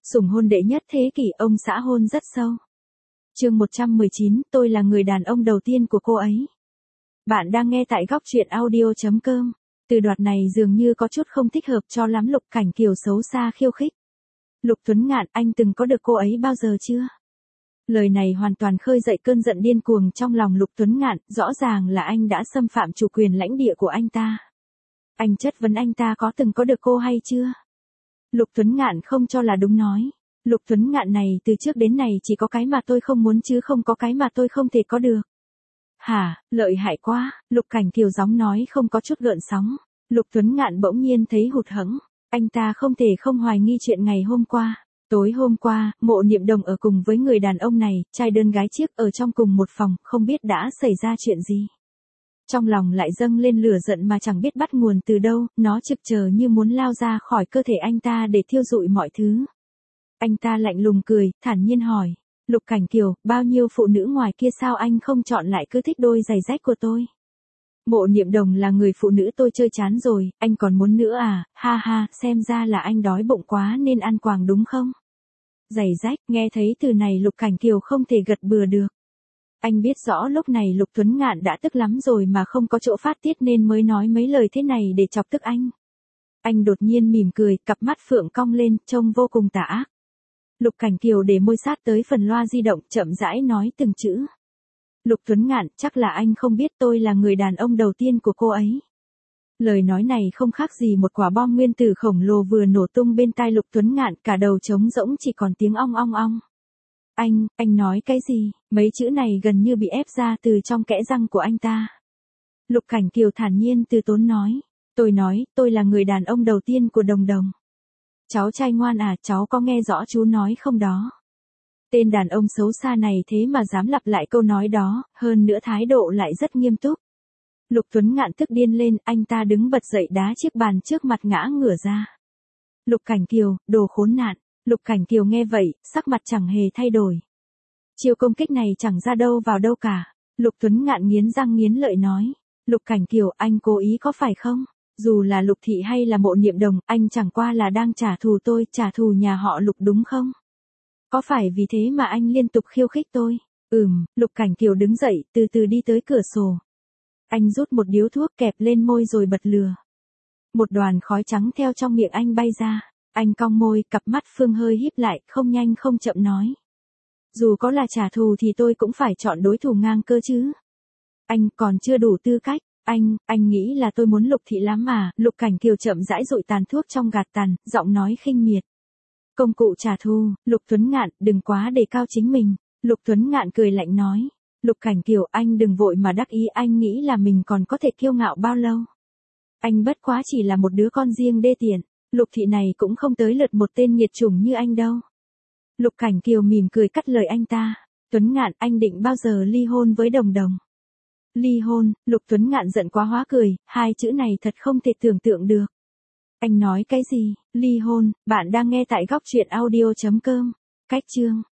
Sủng hôn đệ nhất thế kỷ, ông xã hôn rất sâu. Chương 119, tôi là người đàn ông đầu tiên của cô ấy. Bạn đang nghe tại góc truyện audio.com. Từ đoạn này dường như có chút không thích hợp cho lắm. Lục Cảnh Kiều xấu xa khiêu khích. Lục Tuấn Ngạn, anh từng có được cô ấy bao giờ chưa? Lời này hoàn toàn khơi dậy cơn giận điên cuồng trong lòng Lục Tuấn Ngạn, rõ ràng là anh đã xâm phạm chủ quyền lãnh địa của anh ta. Anh chất vấn anh ta có từng có được cô hay chưa? Lục Tuấn Ngạn không cho là đúng nói. Lục Tuấn Ngạn này từ trước đến nay chỉ có cái mà tôi không muốn chứ không có cái mà tôi không thể có được. Hả, lợi hại quá, Lục Cảnh Kiều giọng nói không có chút gợn sóng. Lục Tuấn Ngạn bỗng nhiên thấy hụt hẫng, anh ta không thể không hoài nghi chuyện ngày hôm qua. Tối hôm qua, Mộ Niệm Đồng ở cùng với người đàn ông này, trai đơn gái chiếc ở trong cùng một phòng, không biết đã xảy ra chuyện gì. Trong lòng lại dâng lên lửa giận mà chẳng biết bắt nguồn từ đâu, nó trực chờ như muốn lao ra khỏi cơ thể anh ta để thiêu rụi mọi thứ. Anh ta lạnh lùng cười, thản nhiên hỏi, Lục Cảnh Kiều, bao nhiêu phụ nữ ngoài kia sao anh không chọn lại cứ thích đôi giày rách của tôi? Mộ Niệm Đồng là người phụ nữ tôi chơi chán rồi, anh còn muốn nữa à, ha ha, xem ra là anh đói bụng quá nên ăn quàng đúng không? Giày rách, nghe thấy từ này Lục Cảnh Kiều không thể gật bừa được. Anh biết rõ lúc này Lục Tuấn Ngạn đã tức lắm rồi mà không có chỗ phát tiết nên mới nói mấy lời thế này để chọc tức anh. Anh đột nhiên mỉm cười, cặp mắt phượng cong lên, trông vô cùng tà ác. Lục Cảnh Kiều để môi sát tới phần loa di động, chậm rãi nói từng chữ. Lục Tuấn Ngạn, chắc là anh không biết tôi là người đàn ông đầu tiên của cô ấy. Lời nói này không khác gì một quả bom nguyên tử khổng lồ vừa nổ tung bên tai Lục Tuấn Ngạn, cả đầu trống rỗng chỉ còn tiếng ong ong ong. Anh nói cái gì? Mấy chữ này gần như bị ép ra từ trong kẽ răng của anh ta. Lục Cảnh Kiều thản nhiên từ tốn nói. Tôi là người đàn ông đầu tiên của Đồng Đồng. Cháu trai ngoan à, cháu có nghe rõ chú nói không đó? Tên đàn ông xấu xa này thế mà dám lặp lại câu nói đó, hơn nữa thái độ lại rất nghiêm túc. Lục Tuấn Ngạn tức điên lên, anh ta đứng bật dậy đá chiếc bàn trước mặt ngã ngửa ra. Lục Cảnh Kiều, đồ khốn nạn. Lục Cảnh Kiều nghe vậy, sắc mặt chẳng hề thay đổi. Chiêu công kích này chẳng ra đâu vào đâu cả. Lục Tuấn Ngạn nghiến răng nghiến lợi nói. Lục Cảnh Kiều, anh cố ý có phải không? Dù là Lục Thị hay là Mộ Niệm Đồng, anh chẳng qua là đang trả thù tôi, trả thù nhà họ Lục đúng không? Có phải vì thế mà anh liên tục khiêu khích tôi? Lục Cảnh Kiều đứng dậy, từ từ đi tới cửa sổ. Anh rút một điếu thuốc kẹp lên môi rồi bật lửa. Một đoàn khói trắng theo trong miệng anh bay ra. Anh cong môi, cặp mắt Phương hơi híp lại, không nhanh không chậm nói. Dù có là trả thù thì tôi cũng phải chọn đối thủ ngang cơ chứ. Anh còn chưa đủ tư cách. Anh nghĩ là tôi muốn Lục Thị lắm mà. Lục Cảnh Kiều chậm rãi dụi tàn thuốc trong gạt tàn, giọng nói khinh miệt. Công cụ trả thù, Lục Tuấn Ngạn, đừng quá đề cao chính mình. Lục Tuấn Ngạn cười lạnh nói. Lục Cảnh Kiều, anh đừng vội mà đắc ý, anh nghĩ là mình còn có thể kiêu ngạo bao lâu. Anh bất quá chỉ là một đứa con riêng đê tiện. Lục Thị này cũng không tới lượt một tên nghiệt chủng như anh đâu. Lục Cảnh Kiều mỉm cười cắt lời anh ta. Tuấn Ngạn, anh định bao giờ ly hôn với Đồng Đồng? Ly hôn? Lục Tuấn Ngạn giận quá hóa cười, hai chữ này thật không thể tưởng tượng được. Anh nói cái gì? Ly hôn? Bạn đang nghe tại góc truyện audio.com. Cách chương